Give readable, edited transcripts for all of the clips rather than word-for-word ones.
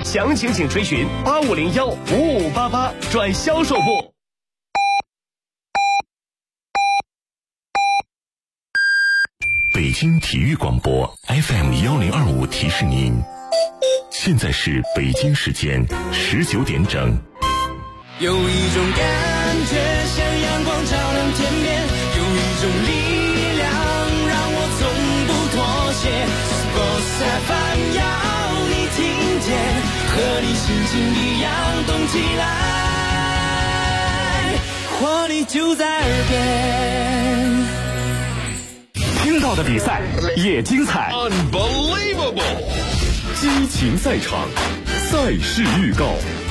详情请垂询8501-5588转销售部。 北京体育广播 FM1025提示您，现在是北京时间19点整。 有一种感觉像阳光照亮天边，有一种力量让我从不妥协。Sports FM 要你听见，和你心情一样动起来，活力就在耳边。 听到的比赛也精彩 Unbelievable！ 激情赛场，赛事预告。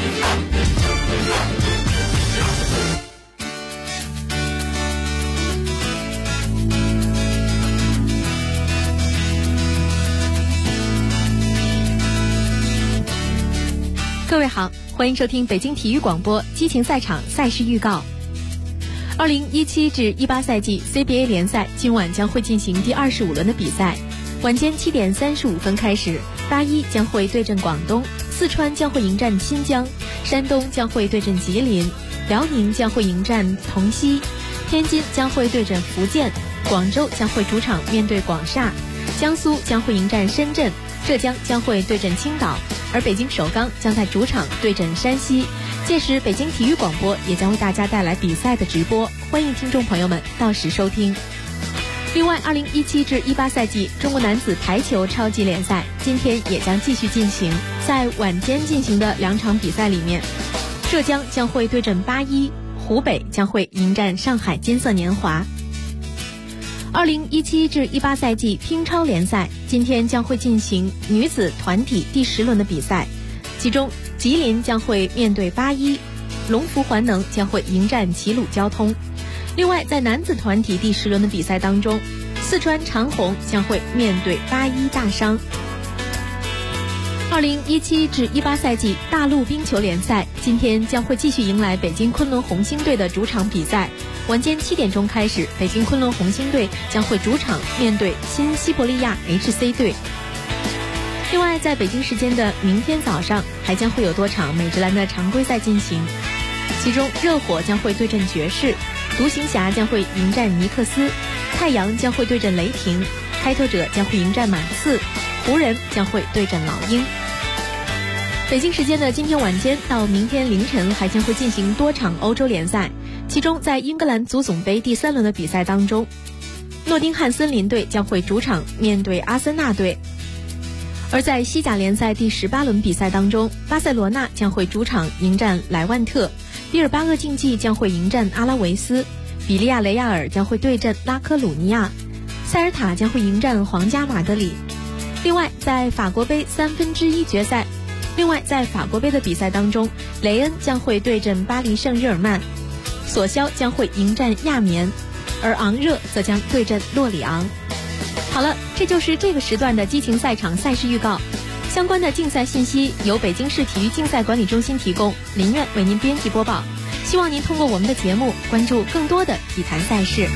各位好，欢迎收听北京体育广播激情赛场赛事预告。2017至18赛季 CBA 联赛今晚将会进行第25轮的比赛，晚间7点35分开始，81将会对阵广东，四川将会迎战新疆，山东将会对阵吉林，辽宁将会迎战同曦，天津将会对阵福建，广州将会主场面对广厦，江苏将会迎战深圳，浙江将会对阵青岛，而北京首钢将在主场对阵山西。届时北京体育广播也将为大家带来比赛的直播，欢迎听众朋友们到时收听。另外2017至18赛季中国男子排球超级联赛今天也将继续进行，在晚间进行的2场比赛里面，浙江将会对阵81，湖北将会迎战上海金色年华。2017至18赛季乒超联赛今天将会进行女子团体第10轮的比赛，其中吉林将会面对81，龙福环能将会迎战齐鲁交通。另外在男子团体第10轮的比赛当中，四川长虹将会面对81大商。2017至18赛季大陆冰球联赛今天将会继续迎来北京昆仑红星队的主场比赛，晚间7点钟开始，北京昆仑红星队将会主场面对新西伯利亚 HC 队。另外在北京时间的明天早上还将会有多场美职篮的常规赛进行，其中热火将会对阵爵士，独行侠将会迎战尼克斯，太阳将会对阵雷霆，开拓者将会迎战马刺，湖人将会对阵老鹰。北京时间的今天晚间到明天凌晨还将会进行多场欧洲联赛，其中在英格兰足总杯第3轮的比赛当中，诺丁汉森林队将会主场面对阿森纳队。而在西甲联赛第18轮比赛当中，巴塞罗那将会主场迎战莱万特，毕尔巴鄂竞技将会迎战阿拉维斯，比利亚雷亚尔将会对阵拉科鲁尼亚，塞尔塔将会迎战皇家马德里。另外在法国杯1/3决赛，在法国杯的比赛当中，雷恩将会对阵巴黎圣日耳曼，索肖将会迎战亚眠，而昂热则将对阵洛里昂。好了，这就是这个时段的激情赛场赛事预告。相关的竞赛信息由北京市体育竞赛管理中心提供，林苑为您编辑播报。希望您通过我们的节目关注更多的体坛赛事。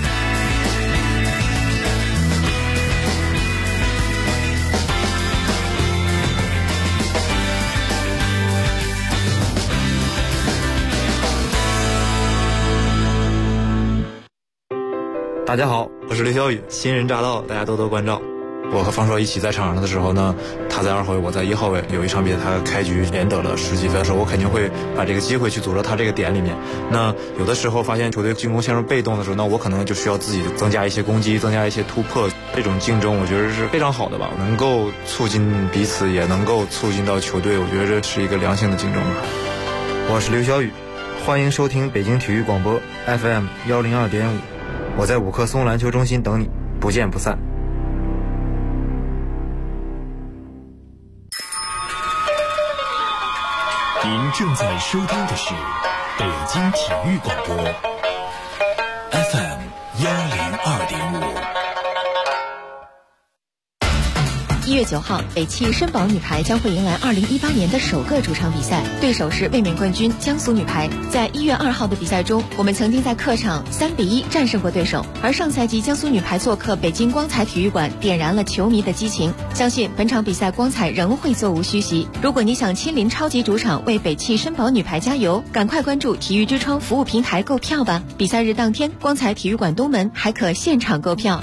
大家好，我是刘晓宇，新人乍到，大家多多关照。我和方硕一起在场上的时候呢，他在2号位，我在1号位。有一场比赛他开局连得了10几分的时候，我肯定会把这个机会去组织他这个点里面。那有的时候发现球队进攻陷入被动的时候，那我可能就需要自己增加一些攻击，增加一些突破。这种竞争我觉得是非常好的吧，能够促进彼此，也能够促进到球队，我觉得这是一个良性的竞争吧。 我是刘晓宇，欢迎收听北京体育广播 FM102.5，我在五棵松篮球中心等你，不见不散。 您正在收听的是北京体育广播 FM102.5。 1月9号，北汽绅宝女排将会迎来2018年的首个主场比赛，对手是卫冕冠军江苏女排。在1月2号的比赛中，我们曾经在客场3-1战胜过对手。而上赛季江苏女排做客北京光彩体育馆，点燃了球迷的激情。相信本场比赛光彩仍会座无虚席。如果你想亲临超级主场为北汽绅宝女排加油，赶快关注体育之窗服务平台购票吧。比赛日当天，光彩体育馆东门还可现场购票。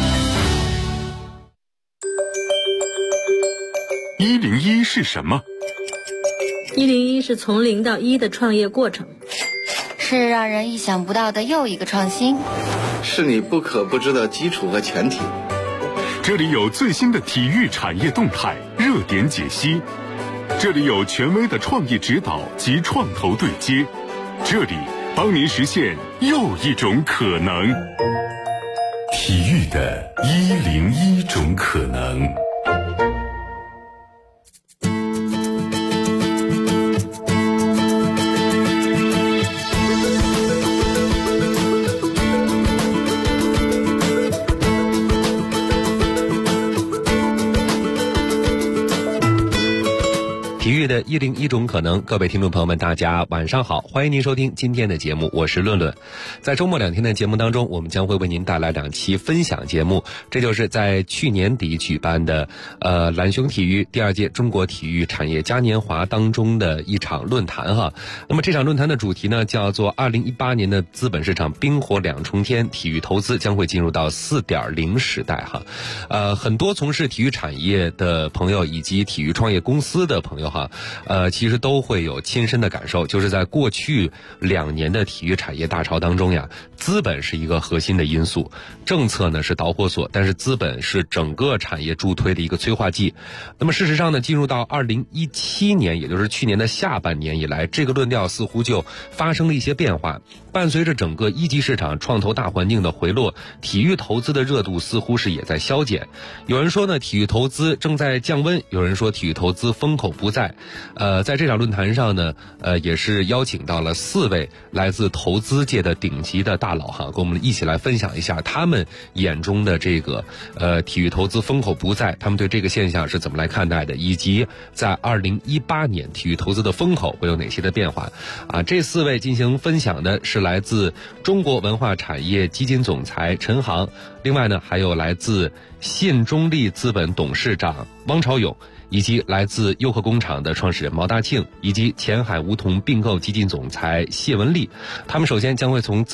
101是什么 ？101是从0到1的创业过程， 是让人意想不到的又一个创新， 是你不可不知的基础和前提。 这里有最新的体育产业动态、热点解析，这里有权威的创意指导及创投对接，这里帮您实现又一种可能。体育的101种可能。 体育的101种可能，各位听众朋友们，大家晚上好，欢迎您收听今天的节目，我是论论。在周末2天的节目当中，我们将会为您带来2期分享节目，这就是在去年底举办的蓝熊体育第2届中国体育产业嘉年华当中的一场论坛哈。那么这场论坛的主题呢，叫做2018年的资本市场冰火两重天，体育投资将会进入到 4.0 时代哈。很多从事体育产业的朋友以及体育创业公司的朋友哈，其实都会有亲身的感受，就是在过去2年的体育产业大潮当中呀，资本是一个核心的因素，政策呢是导火索，但是资本是整个产业助推的一个催化剂。那么事实上呢，进入到2017年，也就是去年的下半年以来，这个论调似乎就发生了一些变化。伴随着整个一级市场创投大环境的回落，体育投资的热度似乎是也在消减。有人说呢，体育投资正在降温，有人说体育投资风口不再。在这场论坛上呢，也是邀请到了4位来自投资界的顶级的大佬哈，跟我们一起来分享一下他们眼中的这个体育投资风口不再，他们对这个现象是怎么来看待的，以及在2018年体育投资的风口会有哪些的变化啊？这4位进行分享的是来自中国文化产业基金总裁陈航，另外呢还有来自信中利资本董事长汪朝勇，以及来自优客工厂的创始人毛大庆，以及前海梧桐并购基金总裁谢文丽。他们首先将会从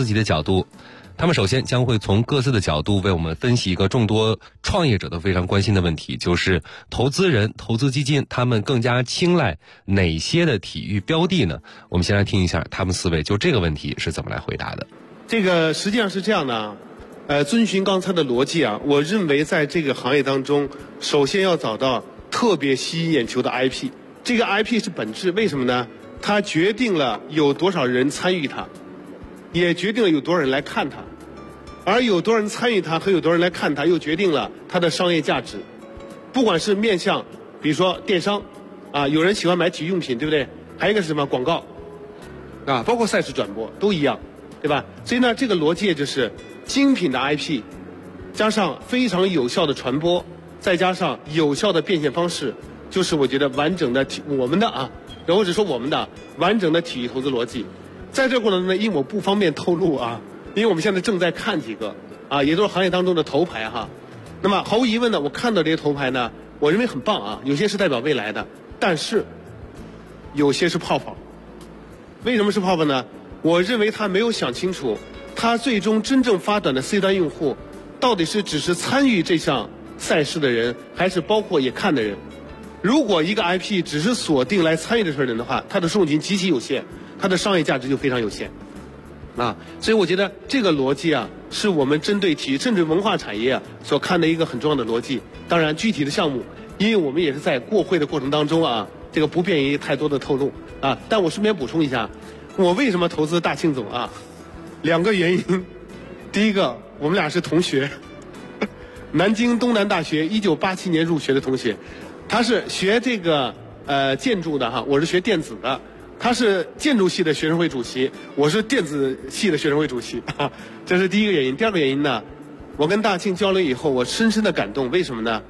各自的角度为我们分析一个众多创业者都非常关心的问题，就是投资人、投资基金他们更加青睐哪些的体育标的呢？我们先来听一下他们4位就这个问题是怎么来回答的。 这个实际上是这样的啊，遵循刚才的逻辑啊，我认为在这个行业当中，首先要找到特别吸引眼球的 IP， 这个 IP 是本质，为什么呢？它决定了有多少人参与它，也决定了有多少人来看它，而有多少人参与它和有多少人来看它，又决定了它的商业价值。不管是面向，比如说电商啊，有人喜欢买体育用品，对不对？还有一个是什么？广告啊，包括赛事转播都一样，对吧？所以呢，这个逻辑就是精品的 IP， 加上非常有效的传播，再加上有效的变现方式，就是我觉得完整的我们的完整的体育投资逻辑。在这过程中呢，因为我不方便透露啊，因为我们现在正在看几个啊，也都是行业当中的头牌哈。那么毫无疑问呢，我看到这些头牌呢，我认为很棒啊，有些是代表未来的，但是有些是泡泡。为什么是泡泡呢？我认为他没有想清楚，他最终真正发展的 C 端用户，到底是只是参与这项赛事的人，还是包括也看的人？如果一个 IP 只是锁定来参与这事儿的人的话，它的受众群极其有限，它的商业价值就非常有限啊。所以我觉得这个逻辑啊，是我们针对体育甚至文化产业啊所看的一个很重要的逻辑。当然具体的项目，因为我们也是在过会的过程当中啊，这个不便于太多的透露啊。但我顺便补充一下，我为什么投资大庆总啊？2个原因。第一个，我们俩是同学，南京东南大学1987年入学的同学，他是学这个建筑的哈，我是学电子的，他是建筑系的学生会主席，我是电子系的学生会主席啊，这是第一个原因。第二个原因呢，我跟大庆交流以后，我深深的感动，为什么呢？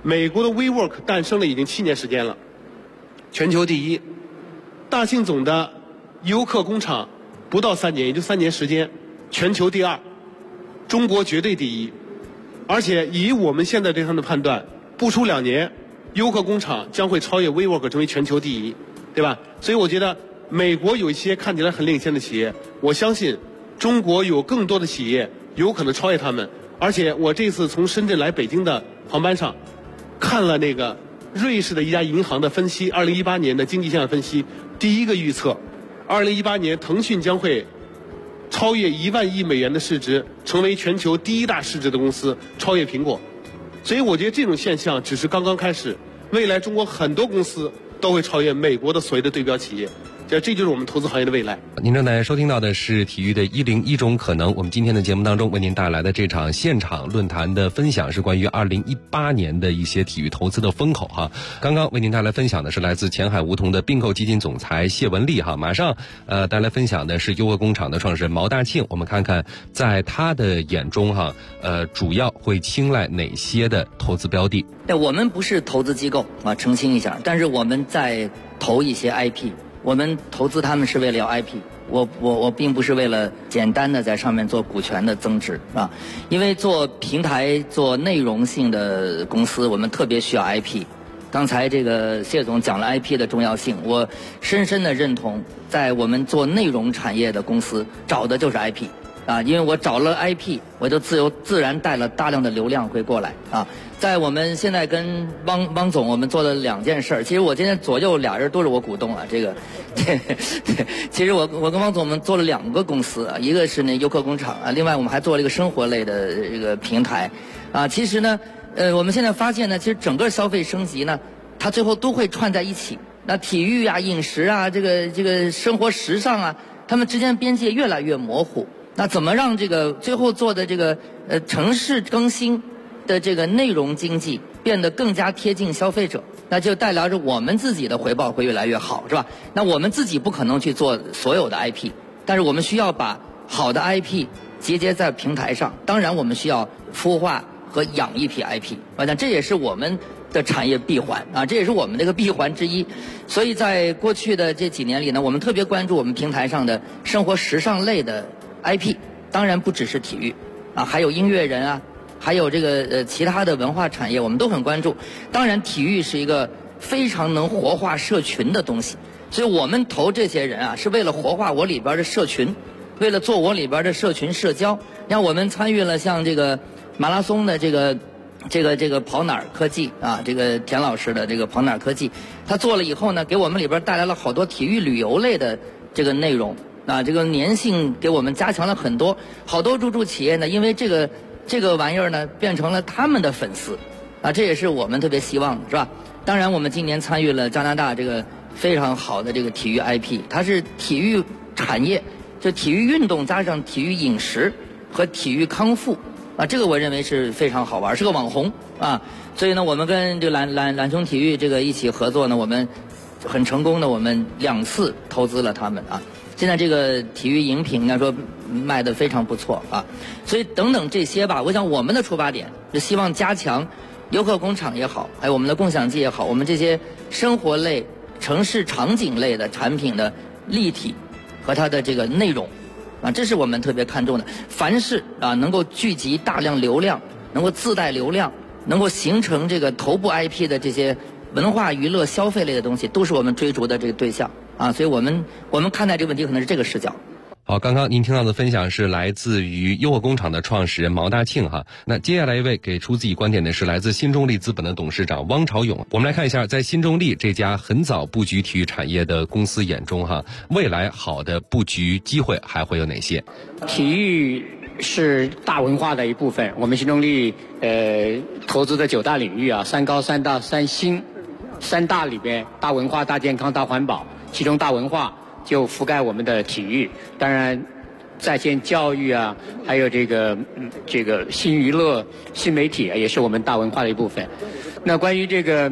美国的 WeWork 诞生了已经7年时间了，全球第一。大信总的优客工厂不到3年，也就3年时间，全球第2，中国绝对第一。而且以我们现在对他们的判断，不出2年，优客工厂将会超越 WeWork 成为全球第一，对吧？所以我觉得美国有一些看起来很领先的企业，我相信中国有更多的企业有可能超越他们。而且我这次从深圳来北京的航班上，看了那个瑞士的一家银行的分析，2018年的经济现象分析，第一个预测，2018年腾讯将会超越1万亿美元的市值，成为全球第1大市值的公司，超越苹果。所以我觉得这种现象只是刚刚开始，未来中国很多公司都会超越美国的所谓的对标企业。这就是我们投资行业的未来。 您正在收听到的是体育的101种可能。我们今天的节目当中为您带来的这场现场论坛的分享是关于2018年的一些体育投资的风口哈。刚刚为您带来分享的是来自前海梧桐的并购基金总裁谢文丽哈。马上带来分享的是优客工厂的创始人毛大庆。我们看看在他的眼中哈，主要会青睐哪些的投资标的？ 我们不是投资机构啊，澄清一下，但是我们在投一些 IP。我们投资他们是为了要 IP， 我并不是为了简单的在上面做股权的增值啊，因为做平台做内容性的公司，我们特别需要 IP。刚才这个谢总讲了 IP 的重要性，我深深的认同，在我们做内容产业的公司找的就是 IP。因为我找了 IP， 我就自然带了大量的流量会过来啊。在我们现在跟汪总我们做了2件事，其实我今天左右俩人都是我股东啊。这个，其实我跟汪总我们做了2个公司啊，一个是那优客工厂啊，另外我们还做了一个生活类的这个平台啊。其实呢，我们现在发现呢，其实整个消费升级呢，它最后都会串在一起。那体育啊、饮食啊、这个生活时尚啊，它们之间边界越来越模糊。那怎么让这个最后做的这个城市更新的这个内容经济变得更加贴近消费者，那就带来着我们自己的回报会越来越好，是吧？那我们自己不可能去做所有的 IP， 但是我们需要把好的 IP 集结在平台上。当然我们需要孵化和养一批 IP， 那这也是我们的产业闭环啊，这也是我们这个闭环之一。所以在过去的这几年里呢，我们特别关注我们平台上的生活时尚类的IP， 当然不只是体育啊，还有音乐人啊，还有这个其他的文化产业，我们都很关注。当然体育是一个非常能活化社群的东西，所以我们投这些人啊，是为了活化我里边的社群，为了做我里边的社群社交。像我们参与了像这个马拉松的这个跑哪儿科技啊，这个田老师的这个跑哪儿科技，他做了以后呢，给我们里边带来了好多体育旅游类的这个内容。这个粘性给我们加强了很多，好多入驻企业呢，因为这个玩意儿呢，变成了他们的粉丝，这也是我们特别希望的，是吧？当然，我们今年参与了加拿大这个非常好的这个体育 IP， 它是体育产业，就体育运动加上体育饮食和体育康复这个我认为是非常好玩，是个网红所以呢，我们跟这个蓝熊体育这个一起合作呢，我们很成功的，我们2次投资了他们现在这个体育饮品应该说卖得非常不错所以等等这些吧，我想我们的出发点是希望加强优客工厂也好，还有我们的共享记也好，我们这些生活类、城市场景类的产品的立体和它的这个内容这是我们特别看重的。凡是能够聚集大量流量，能够自带流量，能够形成这个头部 IP 的这些文化娱乐消费类的东西，都是我们追逐的这个对象所以我们看待这个问题可能是这个视角。 好，刚刚您听到的分享是来自于优客工厂的创始人毛大庆哈。那接下来一位给出自己观点的是来自新中力资本的董事长汪朝勇。我们来看一下，在新中力这家很早布局体育产业的公司眼中未来好的布局机会还会有哪些？ 体育是大文化的一部分，我们新中力投资的9大领域3高3大3新3大里边，大文化、大健康、大环保，其中大文化就覆盖我们的体育，当然在线教育还有这个新娱乐、新媒体也是我们大文化的一部分。那关于这个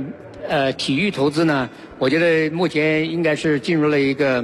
体育投资呢，我觉得目前应该是进入了一个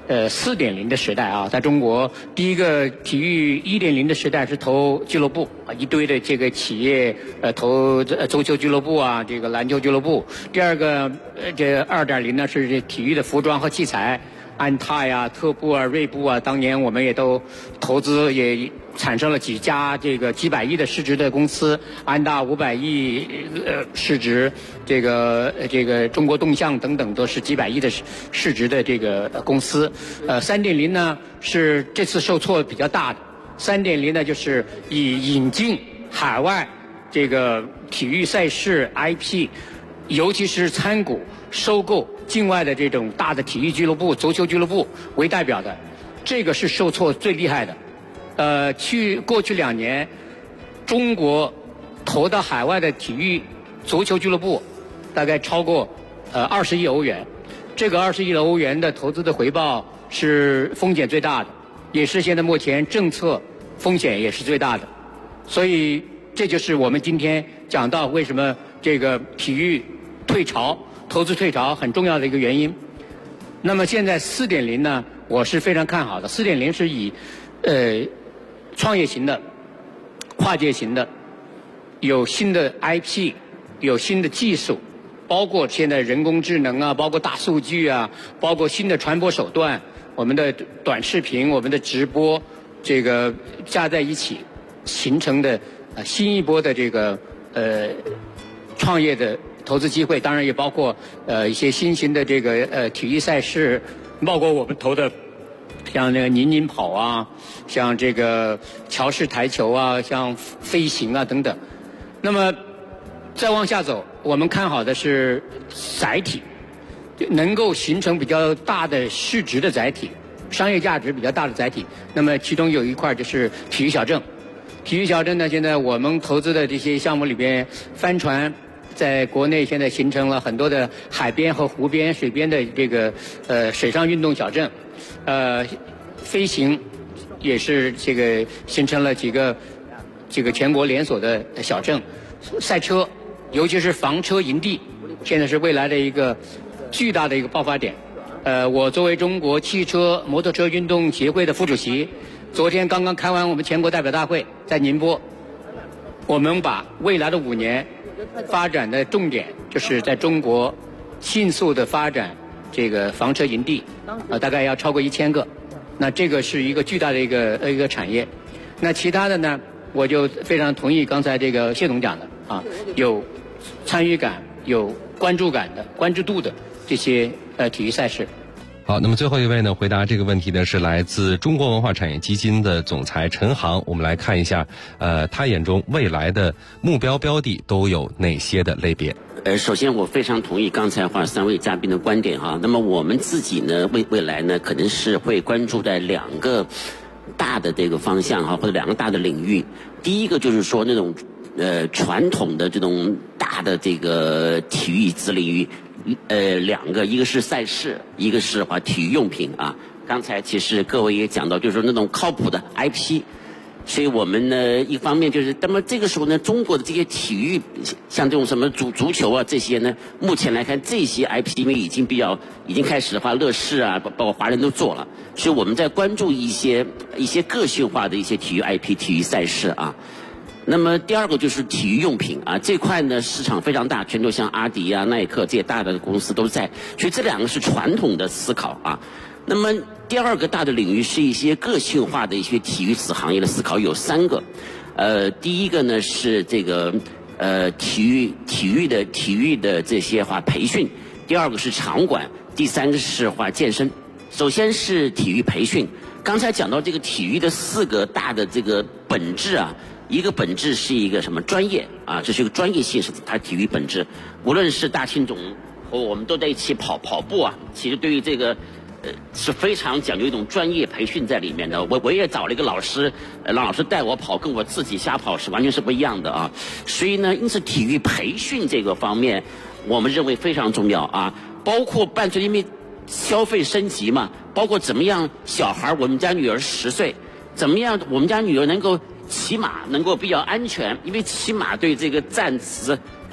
4.0的时代啊。在中国，第一个体育1.0的时代是投俱乐部啊，一堆的这个企业投足球俱乐部啊，这个篮球俱乐部。第二个这2.0呢是这体育的服装和器材。安踏呀、特步啊、锐步啊，当年我们也都投资，也产生了几家这个几百亿的市值的公司，安踏500亿市值，这个中国动向等等都是几百亿的市值的这个公司。3.0呢是这次受挫比较大的，3.0呢就是以引进海外这个体育赛事 IP， 尤其是参股收购境外的这种大的体育俱乐部、足球俱乐部为代表的，这个是受挫最厉害的。过去2年，中国投到海外的体育足球俱乐部大概超过20亿欧元，这个20亿欧元的投资的回报是风险最大的，也是现在目前政策风险也是最大的。所以这就是我们今天讲到为什么这个体育退潮、投资退潮很重要的一个原因。那么现在4.0呢，我是非常看好的。4.0是以创业型的、跨界型的，有新的 IP， 有新的技术，包括现在人工智能啊，包括大数据啊，包括新的传播手段，我们的短视频、我们的直播，这个加在一起形成的新一波的这个创业的投资机会，当然也包括一些新型的这个体育赛事，包括我们投的像那个宁宁跑啊，像这个桥式台球啊，像飞行啊等等。那么再往下走，我们看好的是载体，能够形成比较大的市值的载体，商业价值比较大的载体。那么其中有一块就是体育小镇。体育小镇呢，现在我们投资的这些项目里边，帆船在国内现在形成了很多的海边和湖边、水边的这个水上运动小镇，飞行也是这个形成了几个这个全国连锁的小镇，赛车，尤其是房车营地，现在是未来的一个巨大的一个爆发点。我作为中国汽车摩托车运动协会的副主席，昨天刚刚开完我们全国代表大会，在宁波，我们把未来的5年发展的重点就是在中国迅速的发展这个房车营地，大概要超过1000个，那这个是一个巨大的一个产业。那其他的呢，我就非常同意刚才这个谢总讲的啊，有参与感、有关注感的、关注度的这些体育赛事。 好，那么最后一位呢，回答这个问题的是来自中国文化产业基金的总裁陈航。我们来看一下，他眼中未来的目标标的都有哪些的类别？ 首先我非常同意刚才3位嘉宾的观点哈。那么我们自己呢，未来呢，可能是会关注在2个大的这个方向哈，或者2个大的领域。第一个就是说那种传统的这种大的这个体育子领域。2个，一个是赛事，一个是体育用品啊。刚才其实各位也讲到，就是说那种靠谱的 IP， 所以我们呢一方面就是，那么这个时候呢，中国的这些体育，像这种什么足球啊这些呢，目前来看这些 IP 因为已经开始的话，乐视啊，包括华人都做了，所以我们在关注一些个性化的一些体育 IP、体育赛事啊。那么第二个就是体育用品啊，这块呢市场非常大，全球像阿迪啊、耐克这些大的公司都在，所以这2个是传统的思考啊。那么第二个大的领域是一些个性化的一些体育子行业的思考，有3个。第一个呢是这个体育的这些培训，第2个是场馆，第3个是健身。首先是体育培训，刚才讲到这个体育的4个大的这个本质啊。一个本质是一个什么专业啊？这是一个专业性，是它体育本质。无论是大庆总和我们都在一起跑步啊，其实对于这个是非常讲究一种专业培训在里面的。我也找了一个老师，让老师带我跑，跟我自己瞎跑是完全是不一样的啊。所以呢，因此体育培训这个方面，我们认为非常重要啊。包括伴随因为消费升级嘛，包括怎么样小孩，我们家女儿10岁，怎么样我们家女儿能够骑马能够比较安全，因为骑马对这个站姿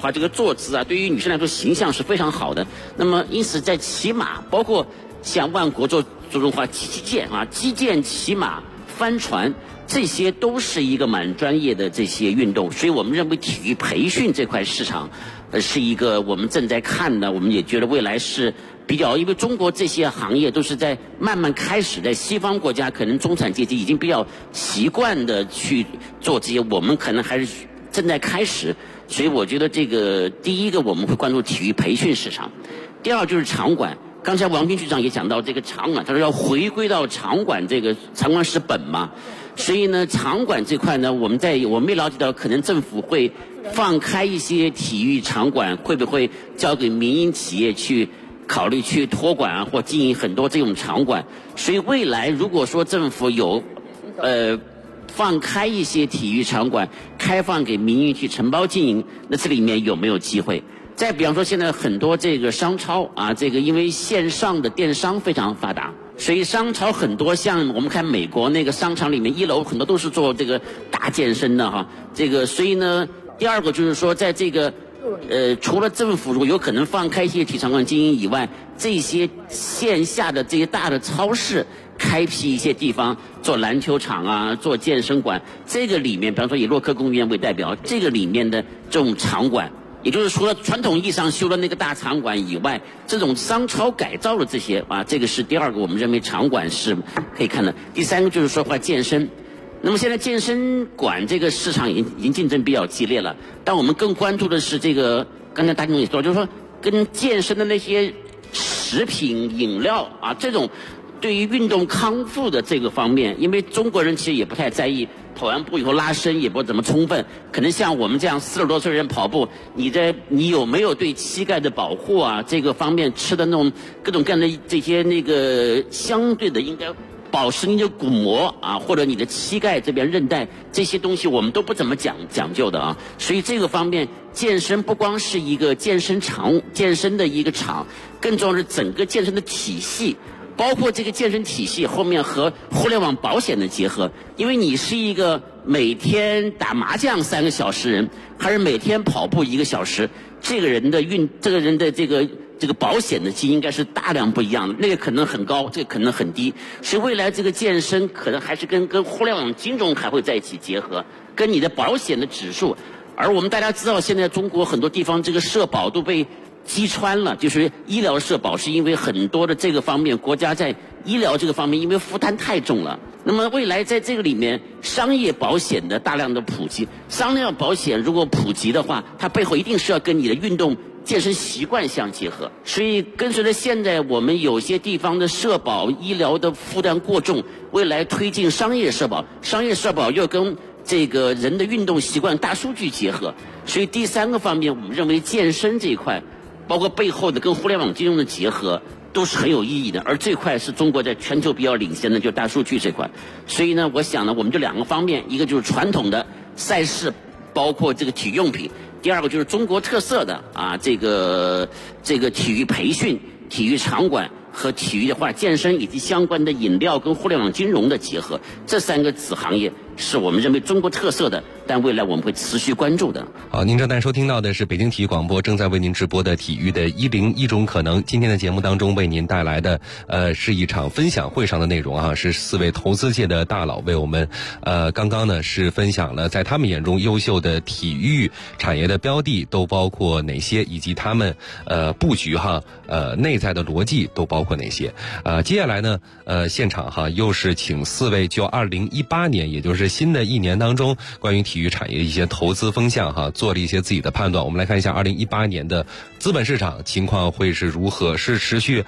话，这个坐姿啊，对于女生来说形象是非常好的。那么因此在骑马，包括像万国做中华击剑、骑马、帆船，这些都是一个蛮专业的这些运动。所以我们认为体育培训这块市场，是一个我们正在看的，我们也觉得未来是比较，因为中国这些行业都是在慢慢开始，在西方国家可能中产阶级已经比较习惯的去做这些，我们可能还是正在开始。所以我觉得这个第一个我们会关注体育培训市场，第二就是场馆。刚才王军局长也讲到这个场馆，他说要回归到场馆，这个场馆是本嘛，所以呢，场馆这块呢，我们也了解到，可能政府会放开一些体育场馆，会不会交给民营企业去考虑去托管啊，或经营很多这种场馆？所以未来如果说政府有放开一些体育场馆，开放给民营去承包经营，那这里面有没有机会？再比方说，现在很多这个商超啊，这个因为线上的电商非常发达，所以商超很多，像我们看美国那个商场里面，1楼很多都是做这个大健身的哈。这个所以呢，第二个就是说，在这个除了政府如果有可能放开一些体育场馆经营以外，这些线下的这些大的超市开辟一些地方做篮球场啊，做健身馆，这个里面，比方说以洛克公园为代表，这个里面的这种场馆。也就是除了传统意义上修的那个大场馆以外，这种商超改造的这些啊，这个是第二个我们认为场馆是可以看的。第三个就是说话健身，那么现在健身馆这个市场已经竞争比较激烈了，但我们更关注的是这个，刚才大家也说，就是说跟健身的那些食品饮料啊，这种对于运动康复的这个方面，因为中国人其实也不太在意。跑完步以后拉伸也不怎么充分，可能像我们这样40多岁人跑步，你有没有对膝盖的保护啊这个方面吃的那种各种各样的这些那个相对的应该保持你的骨膜啊，或者你的膝盖这边韧带这些东西我们都不怎么讲究的啊，所以这个方面健身不光是一个健身的一个场，更重要是整个健身的体系。包括这个健身体系后面和互联网保险的结合，因为你是一个每天打麻将3个小时人，还是每天跑步1个小时，这个人的这个保险的基因应该是大量不一样的，那个可能很高，这个可能很低，所以未来这个健身可能还是跟互联网金融还会在一起结合，跟你的保险的指数。而我们大家知道，现在中国很多地方这个社保都被击穿了，就是医疗社保是因为很多的这个方面，国家在医疗这个方面因为负担太重了。那么未来在这个里面，商业保险的大量的普及，商业保险如果普及的话，它背后一定是要跟你的运动健身习惯相结合。所以跟随着现在我们有些地方的社保医疗的负担过重，未来推进商业社保，商业社保又跟这个人的运动习惯大数据结合，所以第三个方面我们认为健身这一块包括背后的跟互联网金融的结合都是很有意义的，而这块是中国在全球比较领先的，就是大数据这块。所以呢，我想呢，我们就2个方面，一个就是传统的赛事，包括这个体育用品；第二个就是中国特色的啊，这个体育培训、体育场馆和体育的话健身以及相关的饮料跟互联网金融的结合，这3个子行业是我们认为中国特色的，但未来我们会持续关注的。 好，您正在收听到的是北京体育广播正在为您直播的体育的101种可能。今天的节目当中为您带来的是一场分享会上的内容啊，是4位投资界的大佬为我们刚刚呢是分享了在他们眼中优秀的体育产业的标的都包括哪些，以及他们布局内在的逻辑都包括哪些。接下来呢现场又是请4位就2018年，也就是新的一年当中关于体育产业的一些投资风向做了一些自己的判断。我们来看一下2018年的资本市场情况会是如何，是持续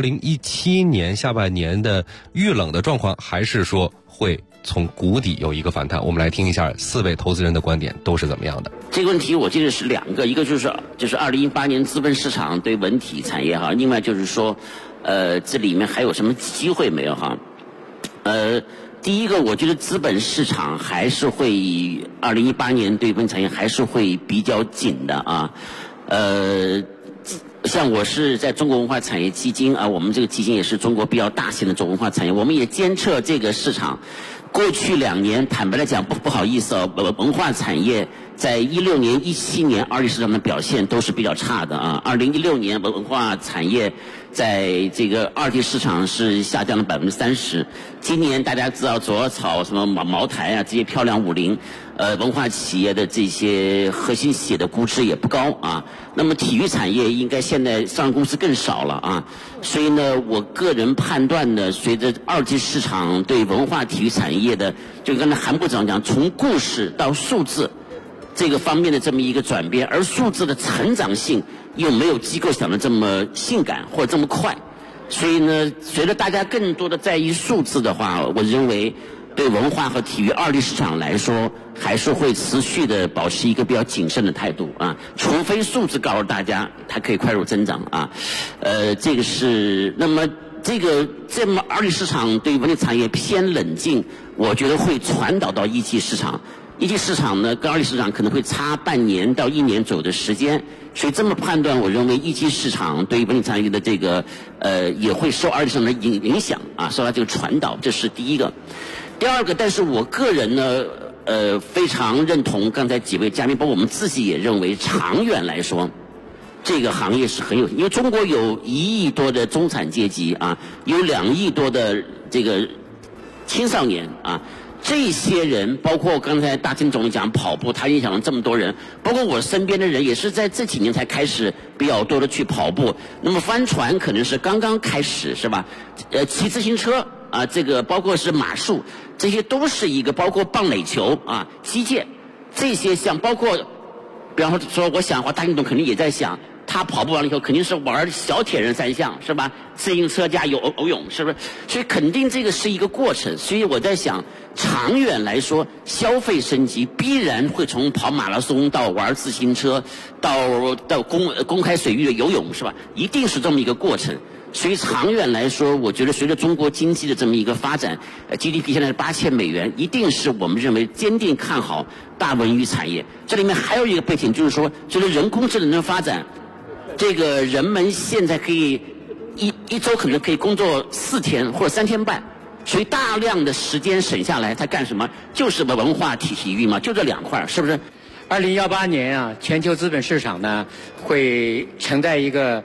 2017年下半年的遇冷的状况，还是说会从谷底有一个反弹？我们来听一下4位投资人的观点都是怎么样的。 这个问题我记得是2个，一个就是2018年资本市场对文体产业另外就是说这里面还有什么机会没有第一个，我觉得资本市场还是会2018年对文产业还是会比较紧的啊。像我是在中国文化产业基金我们这个基金也是中国比较大型的中国文化产业，我们也监测这个市场。过去2年，坦白来讲不好意思文化产业在16年、17年二级市场的表现都是比较差的啊。2016年文化产业在这个二级市场是下降了30%。今年大家知道左耳草、什么茅台啊这些漂亮50，文化企业的这些核心企业的估值也不高啊。那么体育产业应该现在上市公司更少了啊。所以呢，我个人判断呢，随着二级市场对文化体育产业的，就刚才韩部长讲，从故事到数字这个方面的这么一个转变，而数字的成长性又没有机构想的这么性感或者这么快。所以呢，随着大家更多的在意数字的话，我认为对文化和体育二级市场来说，还是会持续的保持一个比较谨慎的态度啊，除非数字告诉大家它可以快速增长啊，这个是那么这么二级市场对文体产业偏冷静，我觉得会传导到一级市场。一级市场呢，跟二级市场可能会差半年到1年左右的时间，所以这么判断，我认为一级市场对于文体产业的这个也会受二级市场的影响啊，受到这个传导，这是第一个。第二个，但是我个人呢，非常认同刚才几位嘉宾，包括我们自己也认为，长远来说，这个行业是很有，因为中国有1亿多的中产阶级啊，有2亿多的这个青少年啊。这些人，包括刚才大金总理讲跑步，他影响了这么多人，包括我身边的人，也是在这几年才开始比较多的去跑步。那么帆船可能是刚刚开始，是吧？骑自行车啊，这个包括是马术，这些都是一个，包括棒垒球啊、击剑，这些像包括，比方说，我想的话，大金总肯定也在想。他跑步完了以后，肯定是玩小铁人3项，是吧？自行车加游泳，是不是？所以肯定这个是一个过程。所以我在想，长远来说，消费升级必然会从跑马拉松到玩自行车，到公开水域的游泳，是吧？一定是这么一个过程。所以长远来说，我觉得随着中国经济的这么一个发展，GDP 现在是8000美元，一定是我们认为坚定看好大文娱产业。这里面还有一个背景，就是说，随着人工智能的发展。这个人们现在可以一周可能可以工作4天或者3天半，所以大量的时间省下来，他干什么？就是文化体育嘛，就这2块，是不是 ？2018年啊，全球资本市场呢会承载一个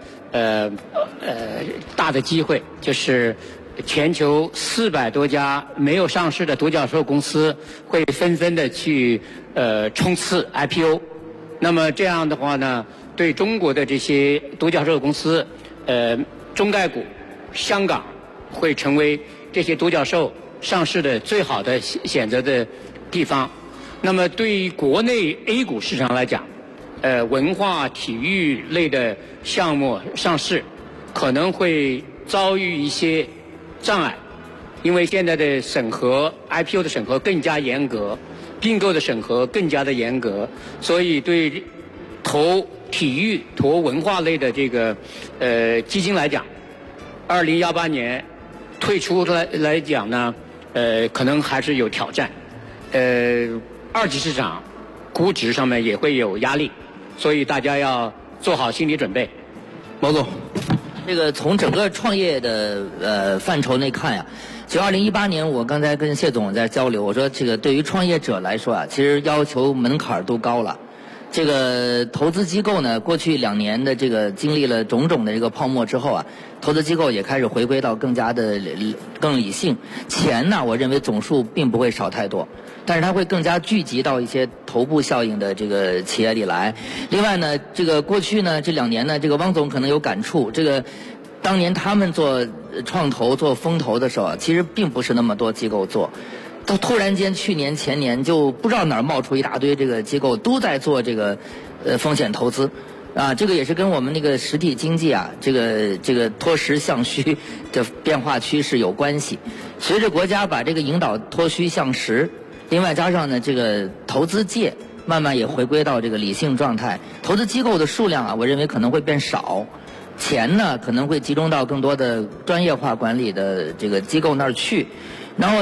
大的机会，就是全球400多家没有上市的独角兽公司会纷纷的去冲刺 IPO。那么这样的话呢？对中国的这些独角兽公司，中概股、香港会成为这些独角兽上市的最好的选择的地方。那么对于国内 A 股市场来讲，文化体育类的项目上市可能会遭遇一些障碍，因为现在的审核 IPO 的审核更加严格，并购的审核更加的严格，所以对投体育、投文化类的这个基金来讲，2018年退出来讲呢，可能还是有挑战。二级市场估值上面也会有压力，所以大家要做好心理准备。 毛总，这个从整个创业的范畴内看呀，就2018年，我刚才跟谢总在交流，我说这个对于创业者来说啊，其实要求门槛都高了。这个投资机构呢，过去2年的这个经历了种种的这个泡沫之后啊，投资机构也开始回归到更理性。钱呢，我认为总数并不会少太多，但是它会更加聚集到一些头部效应的这个企业里来。另外呢，这个过去呢这2年呢，这个汪总可能有感触，这个当年他们做创投、做风投的时候啊，其实并不是那么多机构做。到突然间，去年前年就不知道哪儿冒出一大堆这个机构都在做这个风险投资，啊，这个也是跟我们那个实体经济啊，这个脱实向虚的变化趋势有关系。随着国家把这个引导脱虚向实，另外加上呢，这个投资界慢慢也回归到这个理性状态，投资机构的数量啊，我认为可能会变少，钱呢可能会集中到更多的专业化管理的这个机构那儿去。然后